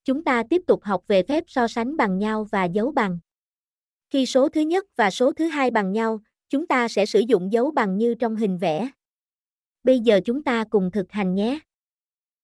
Chúng ta tiếp tục học về phép so sánh bằng nhau và dấu bằng. Khi số thứ nhất và số thứ hai bằng nhau, chúng ta sẽ sử dụng dấu bằng như trong hình vẽ. Bây giờ chúng ta cùng thực hành nhé.